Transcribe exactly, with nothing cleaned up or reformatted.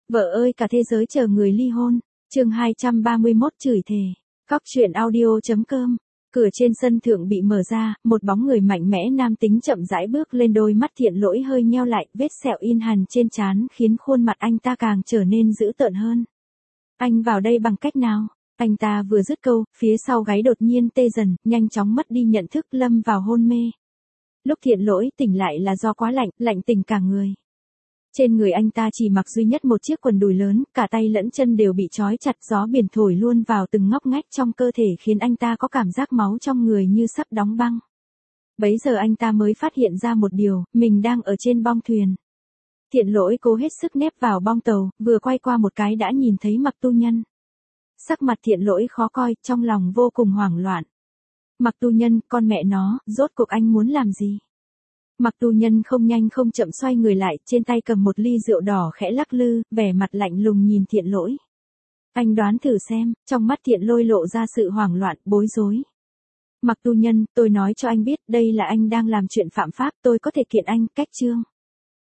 Vợ ơi cả thế giới chờ người ly hôn. Chương hai trăm ba mươi mốt chửi thề. Cóc truyện audio chấm com. Cửa trên sân thượng bị mở ra, một bóng người mạnh mẽ nam tính chậm rãi bước lên, đôi mắt Thiện Lỗi hơi nheo lại, vết sẹo in hằn trên trán khiến khuôn mặt anh ta càng trở nên dữ tợn hơn. Anh vào đây bằng cách nào? Anh ta vừa dứt câu, phía sau gáy đột nhiên tê dần, nhanh chóng mất đi nhận thức, lâm vào hôn mê. Lúc Thiện Lỗi tỉnh lại là do quá lạnh, lạnh tỉnh cả người. Trên người anh ta chỉ mặc duy nhất một chiếc quần đùi lớn, cả tay lẫn chân đều bị trói chặt, gió biển thổi luôn vào từng ngóc ngách trong cơ thể khiến anh ta có cảm giác máu trong người như sắp đóng băng. Bấy giờ anh ta mới phát hiện ra một điều, mình đang ở trên bong thuyền. Thiện Lỗi cố hết sức nép vào bong tàu, vừa quay qua một cái đã nhìn thấy Mặc Tu Nhân. Sắc mặt Thiện Lỗi khó coi, trong lòng vô cùng hoảng loạn. Mặc Tu Nhân, con mẹ nó, rốt cuộc anh muốn làm gì? Mặc Tu Nhân không nhanh không chậm xoay người lại, trên tay cầm một ly rượu đỏ khẽ lắc lư, vẻ mặt lạnh lùng nhìn Thiện Lỗi. Anh đoán thử xem, trong mắt Thiện Lỗi lộ ra sự hoảng loạn, bối rối. Mặc Tu Nhân, tôi nói cho anh biết, đây là anh đang làm chuyện phạm pháp, tôi có thể kiện anh, cách chương.